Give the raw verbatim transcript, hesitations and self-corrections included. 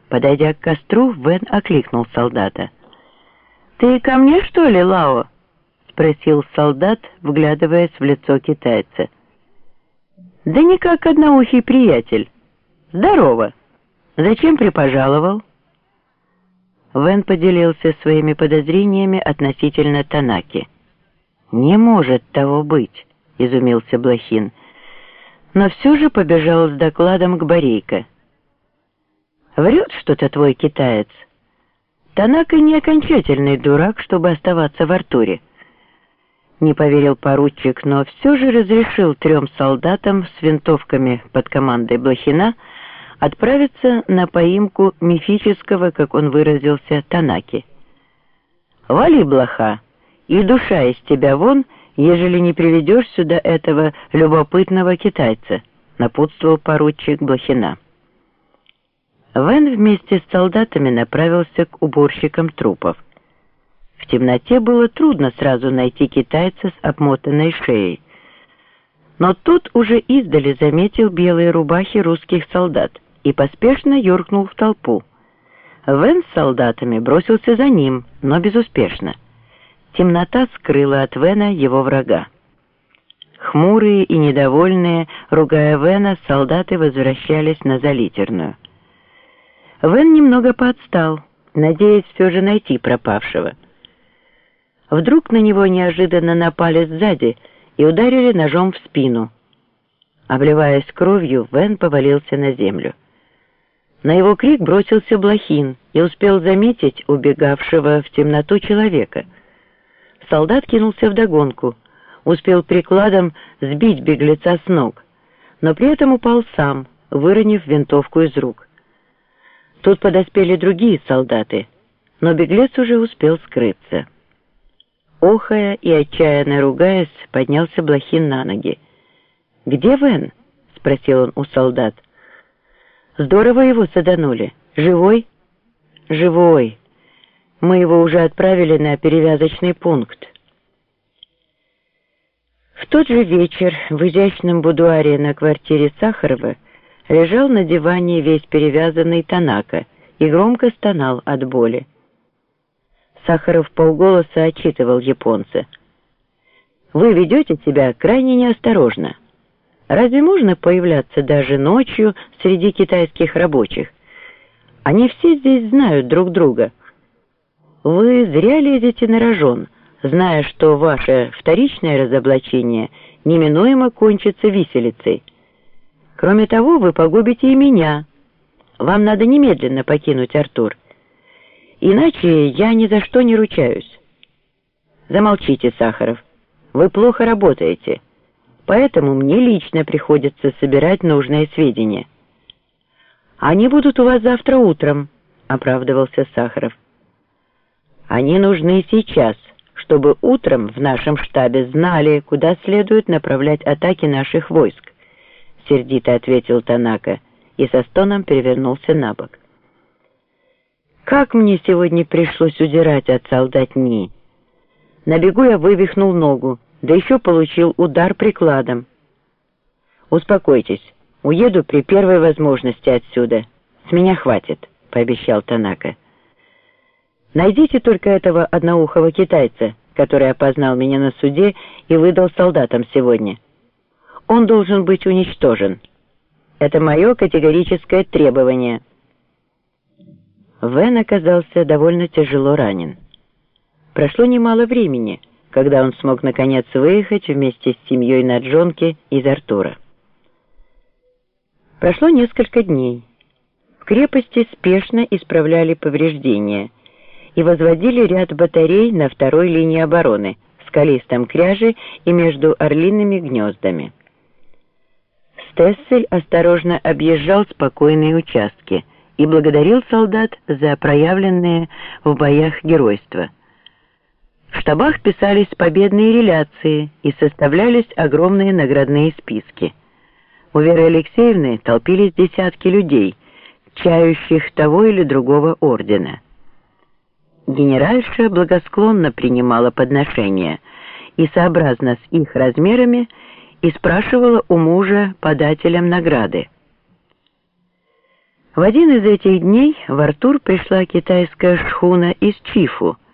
Подойдя к костру, Вэн окликнул солдата. «Ты ко мне, что ли, Лао?» — спросил солдат, вглядываясь в лицо китайца. «Да не как одноухий приятель. Здорово! Зачем припожаловал?» Вэн поделился своими подозрениями относительно Танаки. «Не может того быть», — изумился Блохин, но все же побежал с докладом к Борейко. «Врет что-то твой китаец. Танака не окончательный дурак, чтобы оставаться в Артуре». Не поверил поручик, но все же разрешил трем солдатам с винтовками под командой Блохина отправиться на поимку мифического, как он выразился, Танаки. «Вали, блоха, и душа из тебя вон, ежели не приведешь сюда этого любопытного китайца», напутствовал поручик Блохина. Вэн вместе с солдатами направился к уборщикам трупов. В темноте было трудно сразу найти китайца с обмотанной шеей. Но тут уже издали заметил белые рубахи русских солдат и поспешно юркнул в толпу. Вэн с солдатами бросился за ним, но безуспешно. Темнота скрыла от Вэна его врага. Хмурые и недовольные, ругая Вэна, солдаты возвращались на Залитерную. Вэн немного поотстал, надеясь все же найти пропавшего. Вдруг на него неожиданно напали сзади и ударили ножом в спину. Обливаясь кровью, Вэн повалился на землю. На его крик бросился Блохин и успел заметить убегавшего в темноту человека. Солдат кинулся вдогонку, успел прикладом сбить беглеца с ног, но при этом упал сам, выронив винтовку из рук. Тут подоспели другие солдаты, но беглец уже успел скрыться. Охая и отчаянно ругаясь, поднялся Блохин на ноги. «Где Вэн?» — спросил он у солдат. «Здорово его саданули. Живой?» «Живой. Мы его уже отправили на перевязочный пункт». В тот же вечер в изящном будуаре на квартире Сахарова лежал на диване весь перевязанный Танака и громко стонал от боли. Сахаров вполголоса отчитывал японца. «Вы ведете себя крайне неосторожно. Разве можно появляться даже ночью среди китайских рабочих? Они все здесь знают друг друга. Вы зря лезете на рожон, зная, что ваше вторичное разоблачение неминуемо кончится виселицей. Кроме того, вы погубите и меня. Вам надо немедленно покинуть Артур. Иначе я ни за что не ручаюсь». «Замолчите, Сахаров. Вы плохо работаете, поэтому мне лично приходится собирать нужные сведения». «Они будут у вас завтра утром», — оправдывался Сахаров. «Они нужны сейчас, чтобы утром в нашем штабе знали, куда следует направлять атаки наших войск», — сердито ответил Танака и со стоном перевернулся на бок. «Как мне сегодня пришлось удирать от солдатни! На бегу я вывихнул ногу, да еще получил удар прикладом. Успокойтесь, уеду при первой возможности отсюда. С меня хватит», — пообещал Танака. «Найдите только этого одноухого китайца, который опознал меня на суде и выдал солдатам сегодня. Он должен быть уничтожен. Это мое категорическое требование». Вэн оказался довольно тяжело ранен. Прошло немало времени, когда он смог наконец выехать вместе с семьей на джонке из Артура. Прошло несколько дней. В крепости спешно исправляли повреждения и возводили ряд батарей на второй линии обороны в скалистом кряже и между орлиными гнездами. Стессель осторожно объезжал спокойные участки и благодарил солдат за проявленные в боях геройство. В штабах писались победные реляции и составлялись огромные наградные списки. У Веры Алексеевны толпились десятки людей, чающих того или другого ордена. Генеральша благосклонно принимала подношения и, сообразно с их размерами, и спрашивала у мужа подателям награды. В один из этих дней в Артур пришла китайская шхуна из Чифу,